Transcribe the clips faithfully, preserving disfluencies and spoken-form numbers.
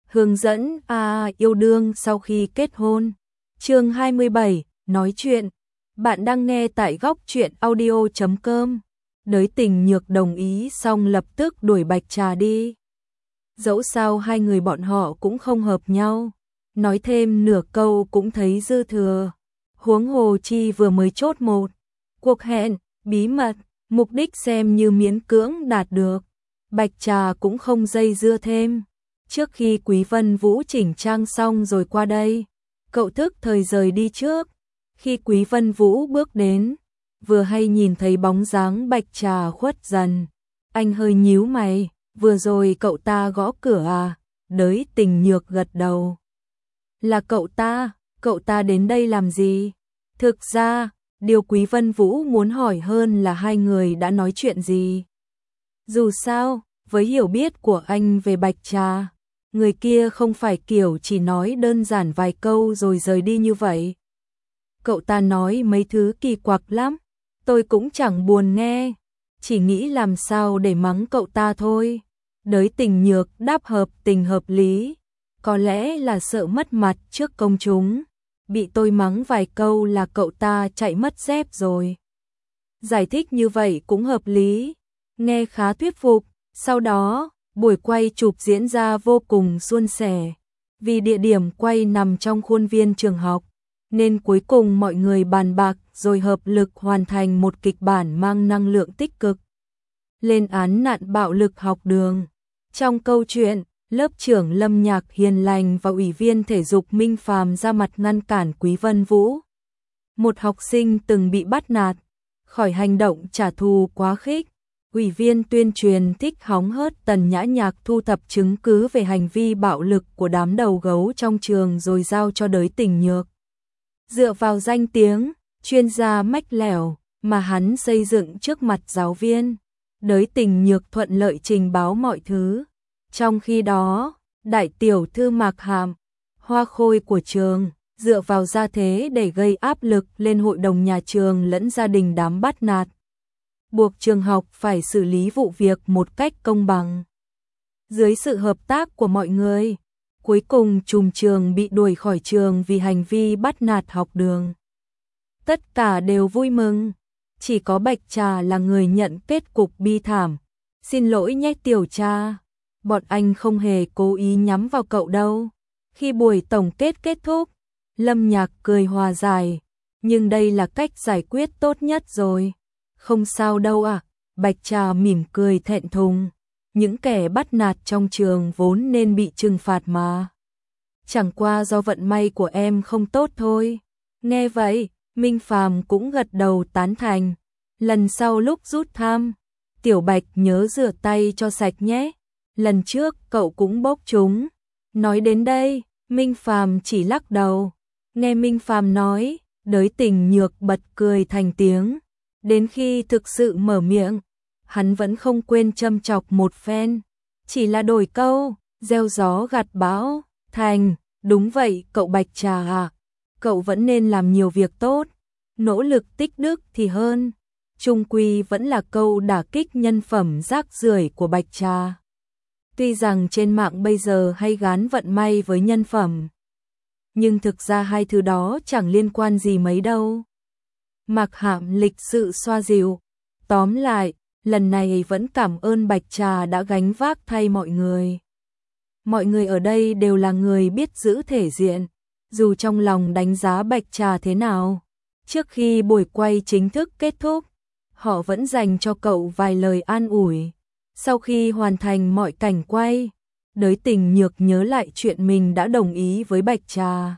Hướng dẫn à, yêu đương sau khi kết hôn. Chương hai mươi bảy, nói chuyện. Bạn đang nghe tại góc truyện audio chấm com. Đới Tình Nhược đồng ý xong lập tức đuổi Bạch Trà đi. Dẫu sao hai người bọn họ cũng không hợp nhau, nói thêm nửa câu cũng thấy dư thừa. Huống hồ chi vừa mới chốt một cuộc hẹn bí mật, mục đích xem như miễn cưỡng đạt được. Bạch Trà cũng không dây dưa thêm. Trước khi Quý Vân Vũ chỉnh trang xong rồi qua đây, cậu thức thời rời đi trước. Khi Quý Vân Vũ bước đến, vừa hay nhìn thấy bóng dáng Bạch Trà khuất dần. Anh hơi nhíu mày, vừa rồi cậu ta gõ cửa à? Đới Tình Nhược gật đầu. Là cậu ta, cậu ta đến đây làm gì? Thực ra, điều Quý Vân Vũ muốn hỏi hơn là hai người đã nói chuyện gì. Dù sao, với hiểu biết của anh về Bạch Trà, người kia không phải kiểu chỉ nói đơn giản vài câu rồi rời đi như vậy. Cậu ta nói mấy thứ kỳ quặc lắm, tôi cũng chẳng buồn nghe, chỉ nghĩ làm sao để mắng cậu ta thôi. Đới Tình Nhược đáp hợp tình hợp lý, có lẽ là sợ mất mặt trước công chúng, bị tôi mắng vài câu là cậu ta chạy mất dép rồi. Giải thích như vậy cũng hợp lý, nghe khá thuyết phục. Sau đó, buổi quay chụp diễn ra vô cùng suôn sẻ. Vì địa điểm quay nằm trong khuôn viên trường học, nên cuối cùng mọi người bàn bạc rồi hợp lực hoàn thành một kịch bản mang năng lượng tích cực. Lên án nạn bạo lực học đường. Trong câu chuyện, lớp trưởng Lâm Nhạc hiền lành và ủy viên thể dục Minh Phàm ra mặt ngăn cản Quý Vân Vũ. Một học sinh từng bị bắt nạt, khỏi hành động trả thù quá khích. Ủy viên tuyên truyền thích hóng hớt Tần Nhã Nhạc thu thập chứng cứ về hành vi bạo lực của đám đầu gấu trong trường rồi giao cho Đới Tình Nhược. Dựa vào danh tiếng, chuyên gia mách lẻo mà hắn xây dựng trước mặt giáo viên, Đới Tình Nhược thuận lợi trình báo mọi thứ. Trong khi đó, đại tiểu thư Mạc Hàm, hoa khôi của trường, dựa vào gia thế để gây áp lực lên hội đồng nhà trường lẫn gia đình đám bắt nạt, buộc trường học phải xử lý vụ việc một cách công bằng. Dưới sự hợp tác của mọi người, cuối cùng trùm trường bị đuổi khỏi trường vì hành vi bắt nạt học đường. Tất cả đều vui mừng, chỉ có Bạch Trà là người nhận kết cục bi thảm. Xin lỗi nhé tiểu cha, bọn anh không hề cố ý nhắm vào cậu đâu. Khi buổi tổng kết kết thúc, Lâm Nhạc cười hòa giải, nhưng đây là cách giải quyết tốt nhất rồi. Không sao đâu ạ, à. Bạch Trà mỉm cười thẹn thùng. Những kẻ bắt nạt trong trường vốn nên bị trừng phạt mà. Chẳng qua do vận may của em không tốt thôi. Nghe vậy, Minh Phàm cũng gật đầu tán thành. Lần sau lúc rút thăm, Tiểu Bạch nhớ rửa tay cho sạch nhé. Lần trước cậu cũng bốc chúng. Nói đến đây, Minh Phàm chỉ lắc đầu. Nghe Minh Phàm nói, Đới Tình Nhược bật cười thành tiếng. Đến khi thực sự mở miệng, hắn vẫn không quên châm chọc một phen. Chỉ là đổi câu, gieo gió gặt bão, thành, đúng vậy cậu Bạch Trà à, cậu vẫn nên làm nhiều việc tốt, nỗ lực tích đức thì hơn. Chung quy vẫn là câu đả kích nhân phẩm rác rưởi của Bạch Trà. Tuy rằng trên mạng bây giờ hay gán vận may với nhân phẩm, nhưng thực ra hai thứ đó chẳng liên quan gì mấy đâu. Mạc Hàm lịch sự xoa dịu. Tóm lại, lần này vẫn cảm ơn Bạch Trà đã gánh vác thay mọi người. Mọi người ở đây đều là người biết giữ thể diện, dù trong lòng đánh giá Bạch Trà thế nào. Trước khi buổi quay chính thức kết thúc, họ vẫn dành cho cậu vài lời an ủi. Sau khi hoàn thành mọi cảnh quay, Đới Tình Nhược nhớ lại chuyện mình đã đồng ý với Bạch Trà.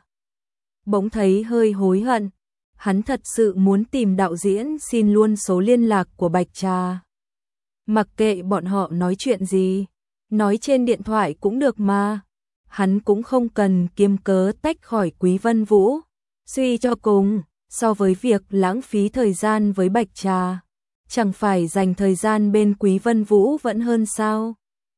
Bỗng thấy hơi hối hận. Hắn thật sự muốn tìm đạo diễn xin luôn số liên lạc của Bạch Trà. Mặc kệ bọn họ nói chuyện gì, nói trên điện thoại cũng được mà. Hắn cũng không cần kiếm cớ tách khỏi Quý Vân Vũ. Suy cho cùng, so với việc lãng phí thời gian với Bạch Trà, chẳng phải dành thời gian bên Quý Vân Vũ vẫn hơn sao?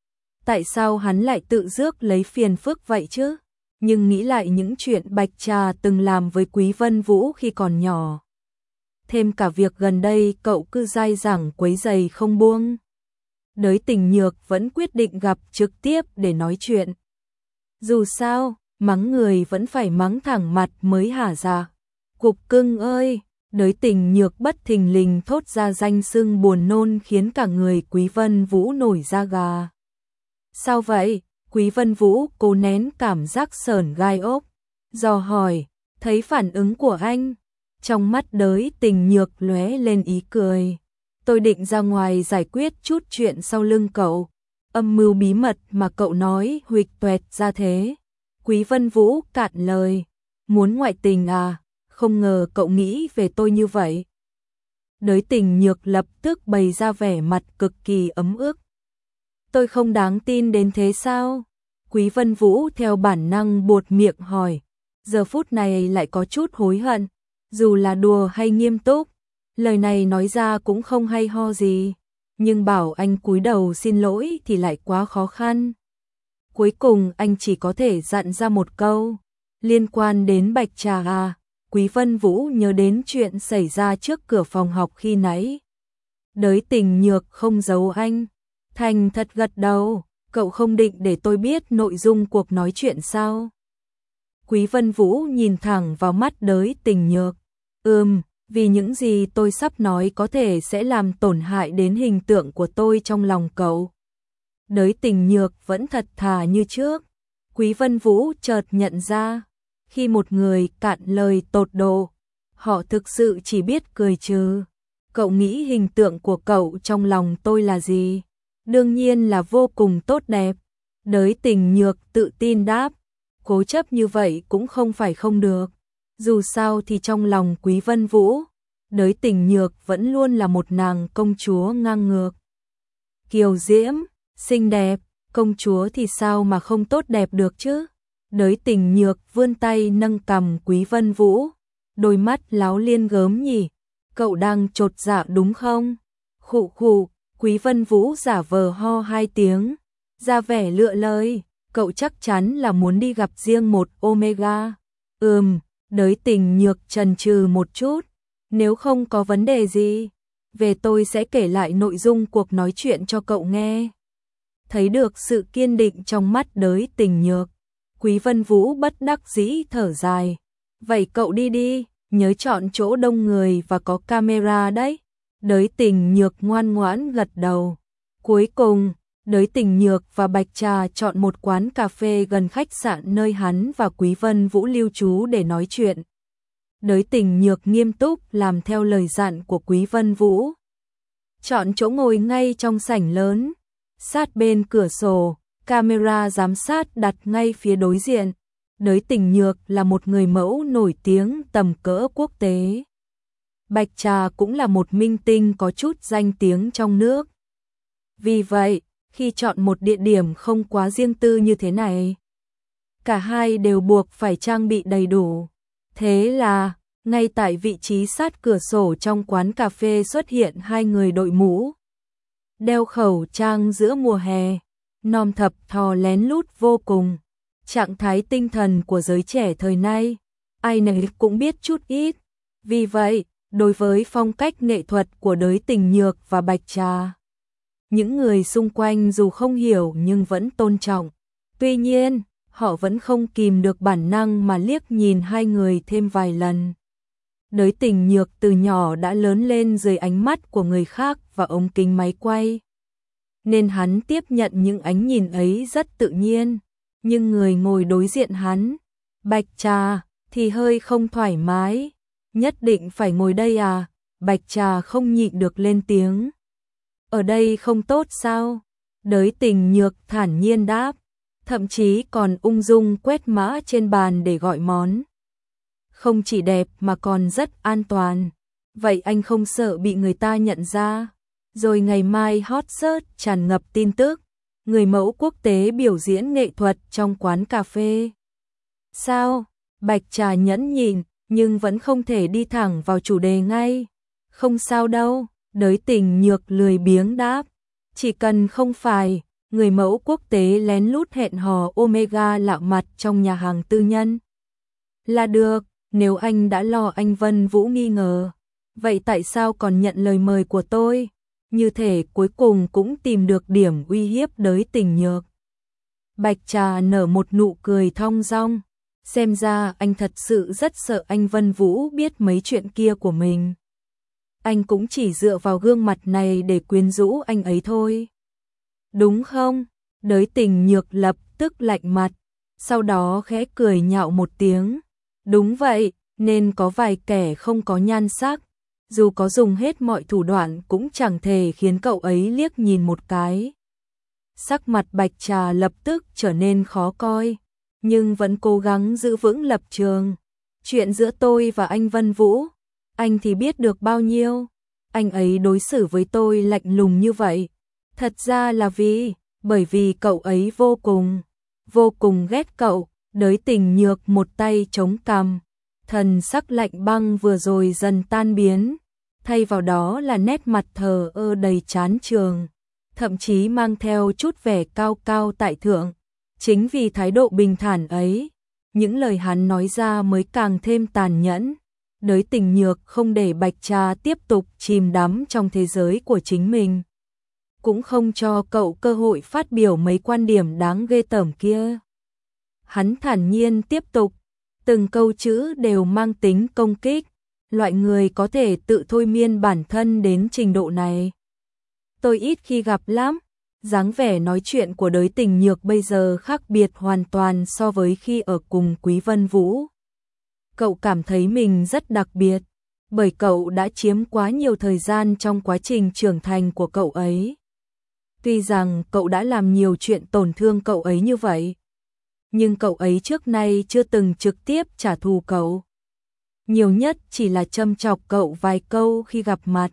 Tại sao hắn lại tự rước lấy phiền phức vậy chứ? Nhưng nghĩ lại những chuyện Bạch Trà từng làm với Quý Vân Vũ khi còn nhỏ. Thêm cả việc gần đây cậu cứ dai dẳng quấy giày không buông. Đới Tình Nhược vẫn quyết định gặp trực tiếp để nói chuyện. Dù sao, mắng người vẫn phải mắng thẳng mặt mới hả dạ. Cục cưng ơi, Đới Tình Nhược bất thình lình thốt ra danh xưng buồn nôn khiến cả người Quý Vân Vũ nổi da gà. Sao vậy? Quý Vân Vũ cố nén cảm giác sởn gai ốc, dò hỏi, thấy phản ứng của anh, trong mắt Đới Tình Nhược lóe lên ý cười. Tôi định ra ngoài giải quyết chút chuyện sau lưng cậu, âm mưu bí mật mà cậu nói huỵch toẹt ra thế. Quý Vân Vũ cạn lời, muốn ngoại tình à, không ngờ cậu nghĩ về tôi như vậy. Đới Tình Nhược lập tức bày ra vẻ mặt cực kỳ ấm ức. Tôi không đáng tin đến thế sao? Quý Vân Vũ theo bản năng buột miệng hỏi, giờ phút này lại có chút hối hận, dù là đùa hay nghiêm túc, lời này nói ra cũng không hay ho gì, nhưng bảo anh cúi đầu xin lỗi thì lại quá khó khăn. Cuối cùng anh chỉ có thể dặn ra một câu, liên quan đến Bạch Trà à, Quý Vân Vũ nhớ đến chuyện xảy ra trước cửa phòng học khi nãy. Đới Tình Nhược không giấu anh, thành thật gật đầu, cậu không định để tôi biết nội dung cuộc nói chuyện sao? Quý Vân Vũ nhìn thẳng vào mắt Đới Tình Nhược, ừm, vì những gì tôi sắp nói có thể sẽ làm tổn hại đến hình tượng của tôi trong lòng cậu. Đới Tình Nhược vẫn thật thà như trước. Quý Vân Vũ chợt nhận ra, khi một người cạn lời tột độ, họ thực sự chỉ biết cười trừ. Cậu nghĩ hình tượng của cậu trong lòng tôi là gì? Đương nhiên là vô cùng tốt đẹp. Đới Tình Nhược tự tin đáp, cố chấp như vậy cũng không phải không được. Dù sao thì trong lòng Quý Vân Vũ, Đới Tình Nhược vẫn luôn là một nàng công chúa ngang ngược. Kiều diễm, xinh đẹp, công chúa thì sao mà không tốt đẹp được chứ? Đới Tình Nhược vươn tay nâng cằm Quý Vân Vũ, đôi mắt láo liên gớm nhỉ, cậu đang chột dạ đúng không? Khụ khụ, Quý Vân Vũ giả vờ ho hai tiếng, ra vẻ lựa lời, cậu chắc chắn là muốn đi gặp riêng một Omega. Ừm, Đới Tình Nhược chần chừ một chút, nếu không có vấn đề gì, về tôi sẽ kể lại nội dung cuộc nói chuyện cho cậu nghe. Thấy được sự kiên định trong mắt Đới Tình Nhược, Quý Vân Vũ bất đắc dĩ thở dài. Vậy cậu đi đi, nhớ chọn chỗ đông người và có camera đấy. Đới Tình Nhược ngoan ngoãn gật đầu. Cuối cùng, Đới Tình Nhược và Bạch Trà chọn một quán cà phê gần khách sạn nơi hắn và Quý Vân Vũ lưu trú để nói chuyện. Đới Tình Nhược nghiêm túc làm theo lời dặn của Quý Vân Vũ. Chọn chỗ ngồi ngay trong sảnh lớn, sát bên cửa sổ, camera giám sát đặt ngay phía đối diện. Đới Tình Nhược là một người mẫu nổi tiếng tầm cỡ quốc tế. Bạch Trà cũng là một minh tinh có chút danh tiếng trong nước. Vì vậy, khi chọn một địa điểm không quá riêng tư như thế này, cả hai đều buộc phải trang bị đầy đủ. Thế là, ngay tại vị trí sát cửa sổ trong quán cà phê xuất hiện hai người đội mũ, đeo khẩu trang giữa mùa hè, nom thập thò lén lút vô cùng. Trạng thái tinh thần của giới trẻ thời nay, ai nấy cũng biết chút ít. Vì vậy, đối với phong cách nghệ thuật của Đới Tình Nhược và Bạch Trà, những người xung quanh dù không hiểu nhưng vẫn tôn trọng. Tuy nhiên, họ vẫn không kìm được bản năng mà liếc nhìn hai người thêm vài lần. Đới Tình Nhược từ nhỏ đã lớn lên dưới ánh mắt của người khác và ống kính máy quay, nên hắn tiếp nhận những ánh nhìn ấy rất tự nhiên. Nhưng người ngồi đối diện hắn, Bạch Trà, thì hơi không thoải mái. Nhất định phải ngồi đây à? Bạch Trà không nhịn được lên tiếng. Ở đây không tốt sao? Đới Tình Nhược thản nhiên đáp, thậm chí còn ung dung quét mã trên bàn để gọi món. Không chỉ đẹp mà còn rất an toàn. Vậy anh không sợ bị người ta nhận ra? Rồi ngày mai hot search tràn ngập tin tức, người mẫu quốc tế biểu diễn nghệ thuật trong quán cà phê. Sao? Bạch Trà nhẫn nhịn, nhưng vẫn không thể đi thẳng vào chủ đề ngay. Không sao đâu, Đới Tình Nhược lười biếng đáp. Chỉ cần không phải, người mẫu quốc tế lén lút hẹn hò Omega lạ mặt trong nhà hàng tư nhân là được. Nếu anh đã lo anh Vân Vũ nghi ngờ, vậy tại sao còn nhận lời mời của tôi? Như thể cuối cùng cũng tìm được điểm uy hiếp Đới Tình Nhược. Bạch Trà nở một nụ cười thong dong. Xem ra anh thật sự rất sợ anh Vân Vũ biết mấy chuyện kia của mình. Anh cũng chỉ dựa vào gương mặt này để quyến rũ anh ấy thôi. Đúng không? Đới Tình Nhược lập tức lạnh mặt, sau đó khẽ cười nhạo một tiếng. Đúng vậy, nên có vài kẻ không có nhan sắc, dù có dùng hết mọi thủ đoạn cũng chẳng thể khiến cậu ấy liếc nhìn một cái. Sắc mặt Bạch Trà lập tức trở nên khó coi, nhưng vẫn cố gắng giữ vững lập trường. Chuyện giữa tôi và anh Vân Vũ, anh thì biết được bao nhiêu. Anh ấy đối xử với tôi lạnh lùng như vậy, thật ra là vì, bởi vì cậu ấy vô cùng, vô cùng ghét cậu. Đới Tình Nhược một tay chống cằm, thần sắc lạnh băng vừa rồi dần tan biến, thay vào đó là nét mặt thờ ơ đầy chán chường, thậm chí mang theo chút vẻ cao cao tại thượng. Chính vì thái độ bình thản ấy, những lời hắn nói ra mới càng thêm tàn nhẫn. Đới Tình Nhược không để Bạch Trà tiếp tục chìm đắm trong thế giới của chính mình, cũng không cho cậu cơ hội phát biểu mấy quan điểm đáng ghê tởm kia. Hắn thản nhiên tiếp tục, từng câu chữ đều mang tính công kích, loại người có thể tự thôi miên bản thân đến trình độ này. Tôi ít khi gặp lắm. Dáng vẻ nói chuyện của Đới Tình Nhược bây giờ khác biệt hoàn toàn so với khi ở cùng Quý Vân Vũ. Cậu cảm thấy mình rất đặc biệt, bởi cậu đã chiếm quá nhiều thời gian trong quá trình trưởng thành của cậu ấy. Tuy rằng cậu đã làm nhiều chuyện tổn thương cậu ấy như vậy, nhưng cậu ấy trước nay chưa từng trực tiếp trả thù cậu. Nhiều nhất chỉ là châm chọc cậu vài câu khi gặp mặt.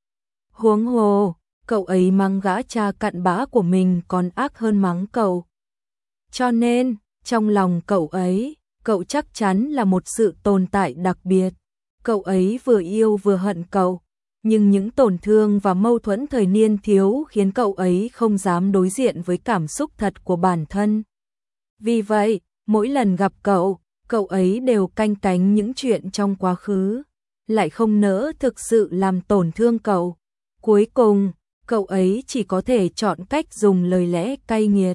Huống hồ, cậu ấy mắng gã cha cặn bã của mình còn ác hơn mắng cậu. Cho nên, trong lòng cậu ấy, cậu chắc chắn là một sự tồn tại đặc biệt. Cậu ấy vừa yêu vừa hận cậu, nhưng những tổn thương và mâu thuẫn thời niên thiếu khiến cậu ấy không dám đối diện với cảm xúc thật của bản thân. Vì vậy, mỗi lần gặp cậu, cậu ấy đều canh cánh những chuyện trong quá khứ, lại không nỡ thực sự làm tổn thương cậu. Cuối cùng, cậu ấy chỉ có thể chọn cách dùng lời lẽ cay nghiệt,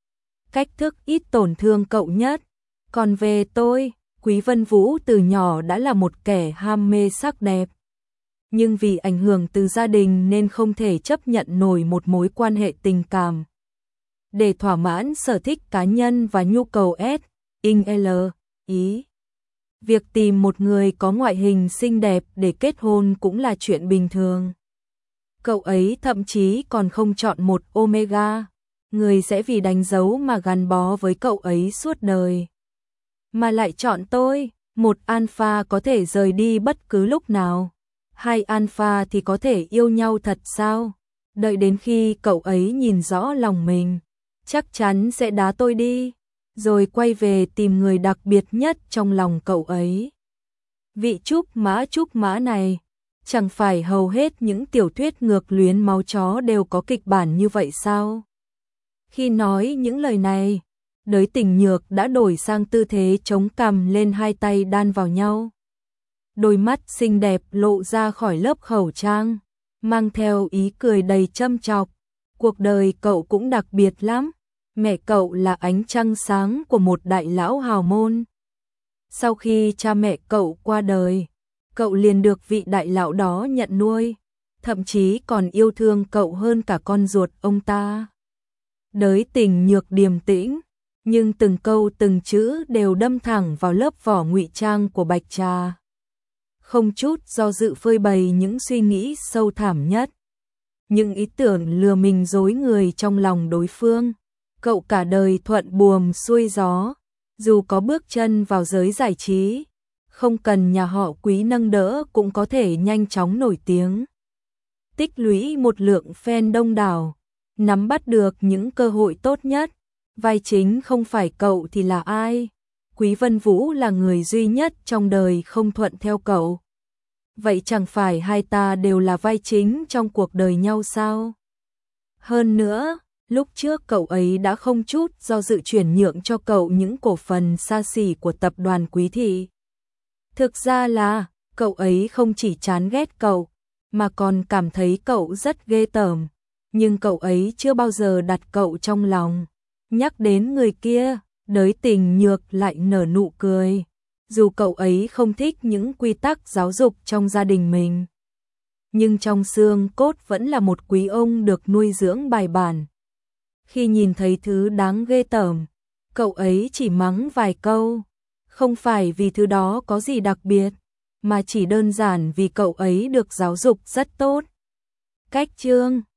cách thức ít tổn thương cậu nhất. Còn về tôi, Quý Vân Vũ từ nhỏ đã là một kẻ ham mê sắc đẹp, nhưng vì ảnh hưởng từ gia đình nên không thể chấp nhận nổi một mối quan hệ tình cảm. Để thỏa mãn sở thích cá nhân và nhu cầu S, in L, ý. Việc tìm một người có ngoại hình xinh đẹp để kết hôn cũng là chuyện bình thường. Cậu ấy thậm chí còn không chọn một Omega, người sẽ vì đánh dấu mà gắn bó với cậu ấy suốt đời, mà lại chọn tôi, một alpha có thể rời đi bất cứ lúc nào. Hai alpha thì có thể yêu nhau thật sao? Đợi đến khi cậu ấy nhìn rõ lòng mình, chắc chắn sẽ đá tôi đi, rồi quay về tìm người đặc biệt nhất trong lòng cậu ấy. Vị trúc mã trúc mã này, chẳng phải hầu hết những tiểu thuyết ngược luyến máu chó đều có kịch bản như vậy sao? Khi nói những lời này, Đới Tình Nhược đã đổi sang tư thế chống cằm lên, hai tay đan vào nhau. Đôi mắt xinh đẹp lộ ra khỏi lớp khẩu trang, mang theo ý cười đầy châm chọc. Cuộc đời cậu cũng đặc biệt lắm, mẹ cậu là ánh trăng sáng của một đại lão hào môn. Sau khi cha mẹ cậu qua đời, cậu liền được vị đại lão đó nhận nuôi, thậm chí còn yêu thương cậu hơn cả con ruột ông ta. Đới Tình Nhược điềm tĩnh, nhưng từng câu từng chữ đều đâm thẳng vào lớp vỏ ngụy trang của Bạch Trà, không chút do dự phơi bày những suy nghĩ sâu thẳm nhất, những ý tưởng lừa mình dối người trong lòng đối phương. Cậu cả đời thuận buồm xuôi gió, dù có bước chân vào giới giải trí, không cần nhà họ Quý nâng đỡ cũng có thể nhanh chóng nổi tiếng, tích lũy một lượng fan đông đảo, nắm bắt được những cơ hội tốt nhất. Vai chính không phải cậu thì là ai? Quý Vân Vũ là người duy nhất trong đời không thuận theo cậu. Vậy chẳng phải hai ta đều là vai chính trong cuộc đời nhau sao? Hơn nữa, lúc trước cậu ấy đã không chút do dự chuyển nhượng cho cậu những cổ phần xa xỉ của tập đoàn Quý Thị. Thực ra là, cậu ấy không chỉ chán ghét cậu, mà còn cảm thấy cậu rất ghê tởm, nhưng cậu ấy chưa bao giờ đặt cậu trong lòng. Nhắc đến người kia, Đới Tình Nhược lại nở nụ cười. Dù cậu ấy không thích những quy tắc giáo dục trong gia đình mình, nhưng trong xương cốt vẫn là một quý ông được nuôi dưỡng bài bản. Khi nhìn thấy thứ đáng ghê tởm, cậu ấy chỉ mắng vài câu, không phải vì thứ đó có gì đặc biệt, mà chỉ đơn giản vì cậu ấy được giáo dục rất tốt. Cách chương